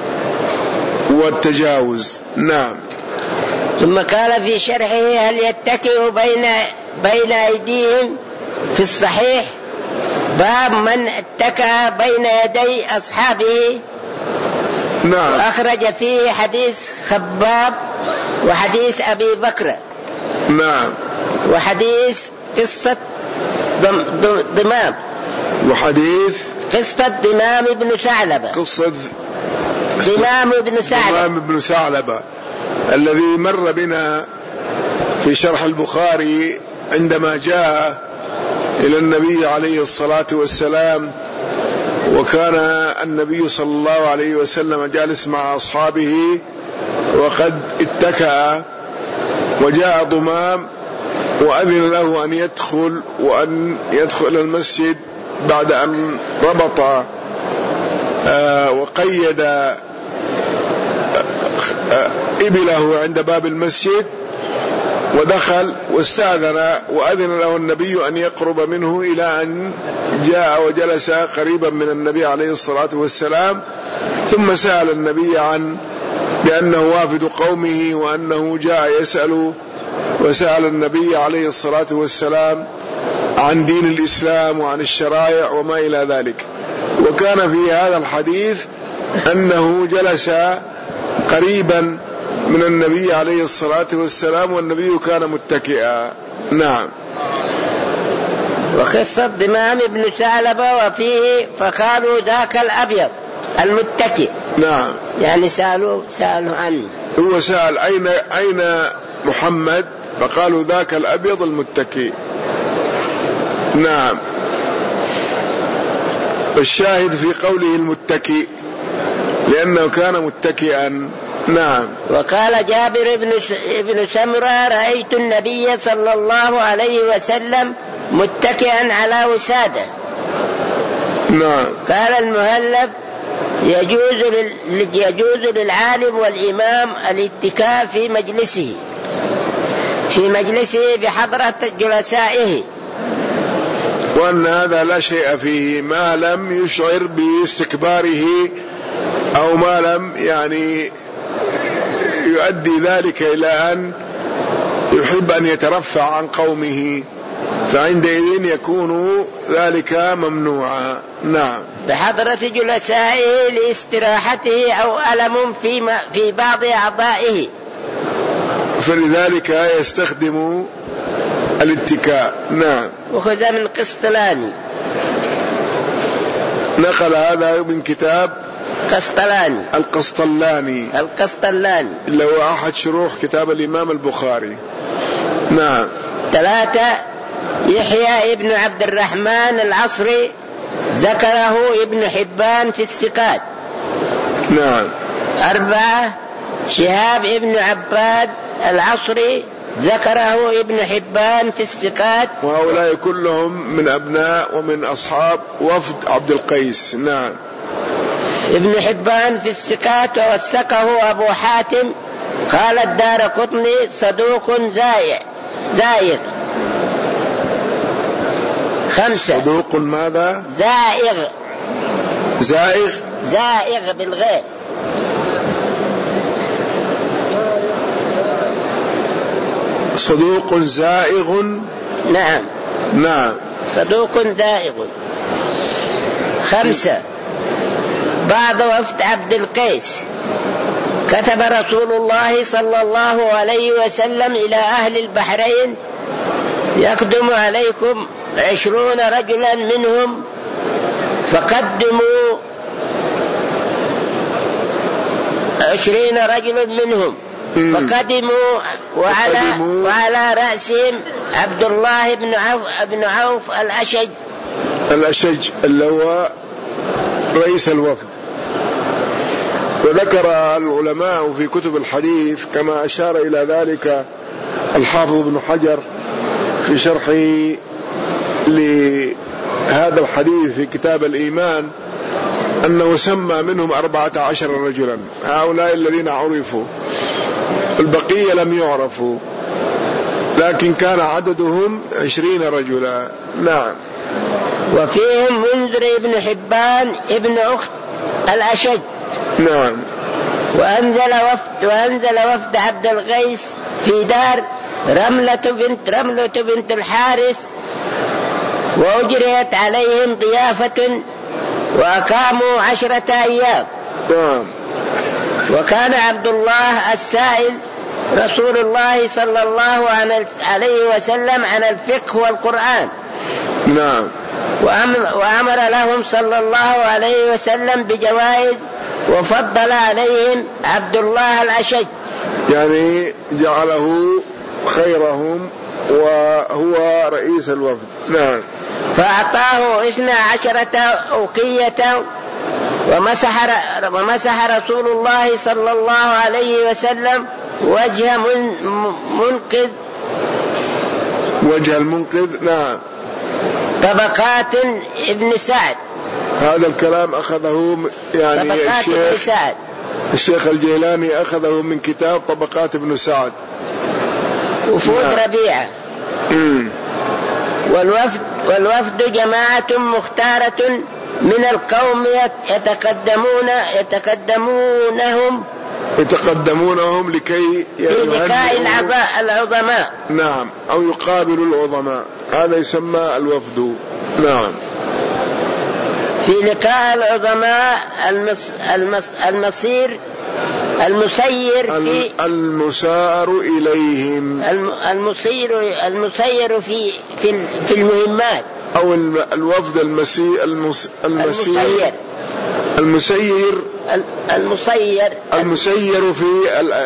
والتجاوز. نعم. ثم قال في شرحه هل يتكئ بين بين أيديهم في الصحيح باب من اتكأ بين يدي أصحابه. نعم. وأخرج فيه حديث خباب وحديث أبي بكر. نعم. وحديث قصة ضمام وحديث قصة ضمام بن ثعلبة قصة ضمام بن ثعلبة ضمام بن ثعلبة الذي مر بنا في شرح البخاري عندما جاء إلى النبي عليه الصلاة والسلام، وكان النبي صلى الله عليه وسلم جالس مع أصحابه وقد اتكأ، وجاء ضمام وأذن له أن يدخل وأن يدخل المسجد بعد أن ربط آه وقيد آه إبله عند باب المسجد، ودخل واستأذن وأذن له النبي أن يقرب منه إلى أن جاء وجلس قريبا من النبي عليه الصلاة والسلام، ثم سأل النبي عن بأنه وافد قومه وأنه جاء يسأل، وسأل النبي عليه الصلاة والسلام عن دين الإسلام وعن الشرائع وما إلى ذلك. وكان في هذا الحديث أنه جلس قريبا من النبي عليه الصلاة والسلام والنبي كان متكئا. نعم. وقصة ضمام بن ثعلبة وفيه فقالوا ذاك الأبيض المتكئ. نعم. يعني سألوا سألوا عنه، هو سأل أين أين محمد، فقالوا ذاك الأبيض المتكئ. نعم. الشاهد في قوله المتكئ لأنه كان متكئا نعم. وقال جابر بن بن سمرة رأيت النبي صلى الله عليه وسلم متكئا على وسادة. نعم. قال المهلب يجوز يجوز للعالم والإمام الاتكاء في مجلسه في مجلسه بحضرة جلسائه، وأن هذا لا شيء فيه ما لم يشعر باستكباره أو ما لم يعني يؤدي ذلك إلى أن يحب أن يترفع عن قومه، فعندئذ يكون ذلك ممنوعا. نعم. بحضرة جلسائه لاستراحته أو ألم في, في بعض أعضائه، فلذلك يستخدم الاتكاء. نعم. وخذ من قسطلاني، نقل هذا من كتاب قسطلاني القسطلاني القسطلاني اللي هو أحد شروح كتاب الإمام البخاري. نعم. ثلاثة يحيى ابن عبد الرحمن العصري ذكره ابن حبان في الثقات. نعم. أربعة شهاب ابن عباد العصري ذكره ابن حبان في الثقات، وهؤلاء كلهم من أبناء ومن أصحاب وفد عبد القيس. نعم. ابن حبان في الثقات ووثقه أبو حاتم. قال الدارقطني صدوق زائغ زائغ. خمسة صدوق ماذا؟ زائغ زائغ زائغ بالغير. صدوق زائغ. نعم. نعم. صدوق زائغ. خمسة بعد وفد عبد القيس كتب رسول الله صلى الله عليه وسلم إلى أهل البحرين يقدم عليكم عشرون رجلا منهم فقدموا عشرين رجل منهم فقدموا وعلى, وعلى رأسهم عبد الله بن عوف, بن عوف الأشج الأشج اللي هو رئيس الوفد. وذكر العلماء في كتب الحديث كما أشار إلى ذلك الحافظ ابن حجر في شرحه لهذا الحديث في كتاب الإيمان أنه سمى منهم أربعة عشر رجلا، هؤلاء الذين عرفوا، البقية لم يعرفوا، لكن كان عددهم عشرين رجلا. نعم. وفيهم منذر ابن حبان ابن أخت الأشج. نعم. وأنزل وفد, وأنزل وفد عبد القيس في دار رملة بنت, رملة بنت الحارث وأجريت عليهم ضيافة وأقاموا عشرة أيام. نعم. وكان عبد الله السائل رسول الله صلى الله عليه وسلم عن الفقه والقرآن. نعم. وأمر لهم صلى الله عليه وسلم بجوائز وفضل عليهم عبد الله الأشج، يعني جعله خيرهم وهو رئيس الوفد. نعم. فأعطاه اثنا عشرة أوقية ومسح, ومسح رسول الله صلى الله عليه وسلم وجه منقذ وجه المنقذ. نعم. طبقات ابن سعد. هذا الكلام أخذه يعني الشيخ, الشيخ الجيلاني أخذه من كتاب طبقات ابن سعد. وفود ربيعة. مم. والوفد, والوفد جماعة مختارة من القوم يتقدمون يتقدمونهم يتقدمونهم لكي في لقاء العظماء. نعم. أو يقابل العظماء، هذا يسمى الوفد. نعم. في لقاء العظماء المص المص المصير المسير في المسار إليهم المسير المسير في في في المهمات، أو الوفد المسير المس المسير المسير المسير المسير في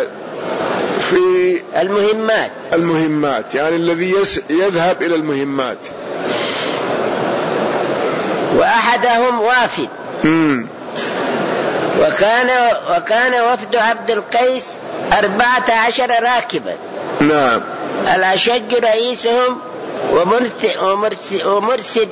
في المهمات المهمات يعني الذي يذهب إلى المهمات. وأحدهم وافد. مم. وكان وكان وفد عبد القيس أربعة عشر راكبا. نعم. الأشج رئيسهم ومرسد, ومرسد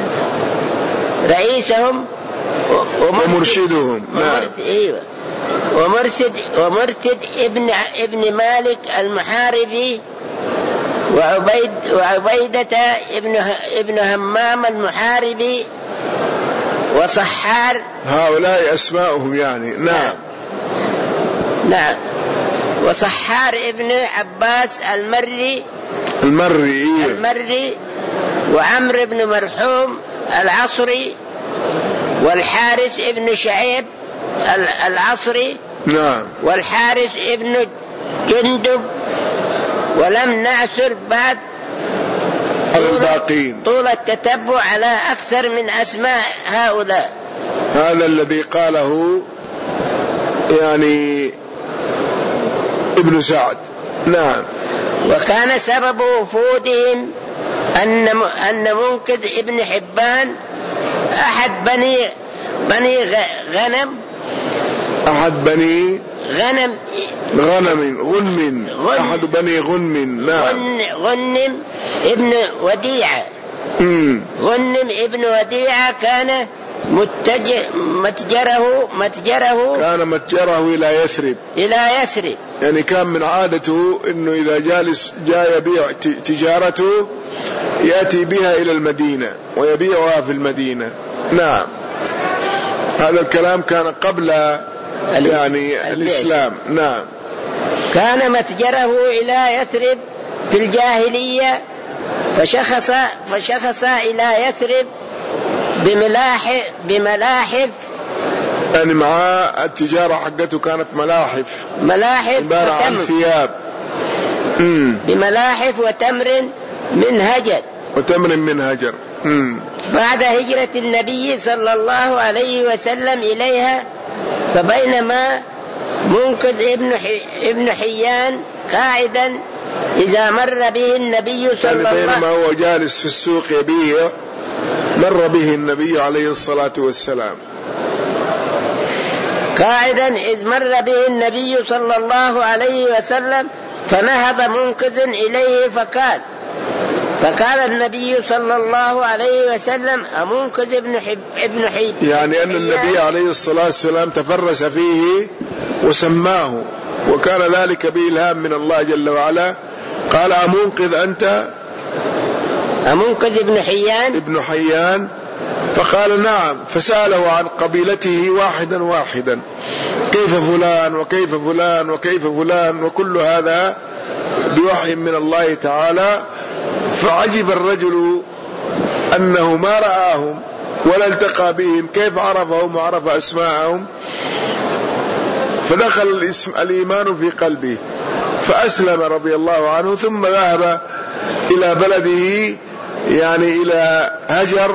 رئيسهم ومرسد ومرشدهم. نعم. ايوه ومرسد ومرسد ابن ابن مالك المحاربي وعبيد وعبيدة ابن ابن همام المحاربي وصحار. هؤلاء أسماؤهم يعني. نعم. نعم. وصحار ابن عباس المري المري المري وعمرو بن مرحوم العصري والحارث ابن شعيب العصري. نعم. والحارث ابن جندب. ولم نعثر بعد الباقين طول التتبع على أكثر من أسماء هؤلاء. هذا الذي قاله يعني ابن سعد. نعم. وكان سبب وفودهم أن أن منقذ ابن حبان أحد بني بني غنم أحد بني غنم غنم غنم غن أحد بني غنم. نعم. غن غنم ابن وديعة. مم. غنم ابن وديعة كان متجه متجره متجره كان متجره إلى يثرب إلى يثرب يعني كان من عادته إنه إذا جالس جاء يبيع تجارته يأتي بها إلى المدينة ويبيعها في المدينة. نعم. هذا الكلام كان قبل يعني الإسلام. نعم. كان متجره إلى يثرب في الجاهلية فشخص فشخص إلى يثرب بملاحف بملاحف يعني معاه التجارة حقته كانت ملاحف ملاحف وتمر ثياب. بملاحف وتمر من هجر وتمر من هجر. مم. بعد هجرة النبي صلى الله عليه وسلم إليها فبينما منقذ ابن حي... ابن حيان قاعدا إذا مر به النبي صلى الله عليه وسلم بينما هو جالس في السوق يبيع مر به النبي عليه الصلاة والسلام قاعدا إذ مر به النبي صلى الله عليه وسلم فنهض منقذ إليه فقال فقال النبي صلى الله عليه وسلم أمنقذ ابن حب ابن حب يعني أن النبي عليه الصلاة والسلام تفرس فيه وسماه وكان ذلك بإلهام من الله جل وعلا. قال أمنقذ أنت أمنقذ ابن حيان ابن حيان فقال نعم. فسأله عن قبيلته واحدا واحدا كيف فلان وكيف فلان وكيف فلان وكل هذا بوحي من الله تعالى. فعجب الرجل أنه ما رآهم ولا التقى بهم كيف عرفهم وعرف أسماءهم. فدخل الاسم الإيمان في قلبه فأسلم رضي الله عنه ثم ذهب إلى بلده يعني إلى هجر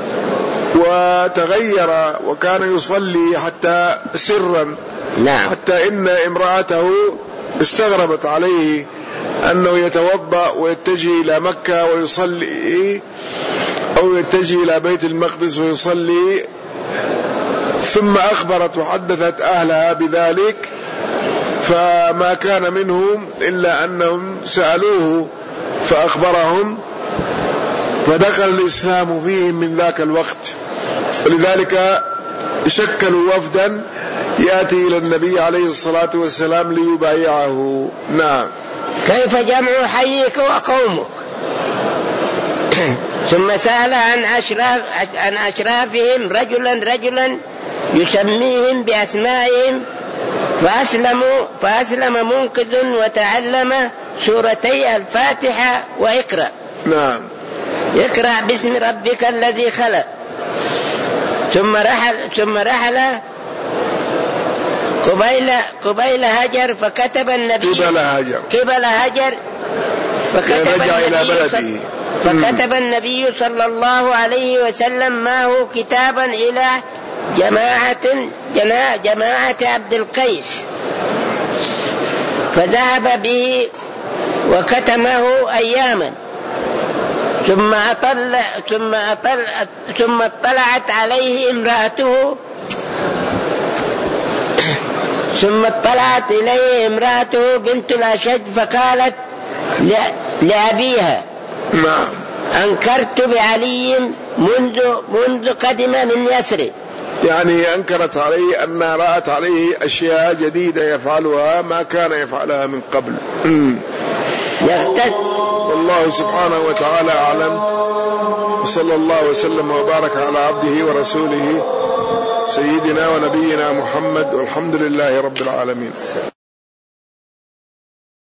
وتغير وكان يصلي حتى سرا. نعم. حتى إن امرأته استغربت عليه أنه يتوضأ ويتجه إلى مكة ويصلي أو يتجه إلى بيت المقدس ويصلي. ثم أخبرت وحدثت أهلها بذلك فما كان منهم إلا أنهم سألوه فأخبرهم فدخل الإسلام فيهم من ذاك الوقت. ولذلك شكلوا وفدا يأتي إلى النبي عليه الصلاة والسلام ليبايعه. نعم. كيف جمع حيك وقومك؟ ثم سأل عن أشراف عن أشرافهم رجلا رجلا يسميهم بأسمائهم فأسلموا فأسلم منقذ وتعلم سورتي الفاتحة وإقرأ. نعم. اقرأ باسم ربك الذي خلق. ثم رحل ثم رحل قبيل قبيل هجر فكتب النبي قبل هجر قبل هجر فكتب رجع إلى بلده فكتب النبي صلى الله عليه وسلم معه كتابا إلى جماعة جماعة عبد القيس فذهب به وكتمه أياما ثم أطل ثم أطل ثم اطلعت عليه امرأته ثم اطلعت إليه امرأته بنت الأشج فقالت لأبيها نعم أنكرت بعلي منذ منذ قدم من يثرب. يعني أنكرت عليه أن رأت عليه أشياء جديدة يفعلها ما كان يفعلها من قبل. والله سبحانه وتعالى أعلم، وصلى الله وسلم وبارك على عبده ورسوله سيدنا ونبينا محمد، والحمد لله رب العالمين.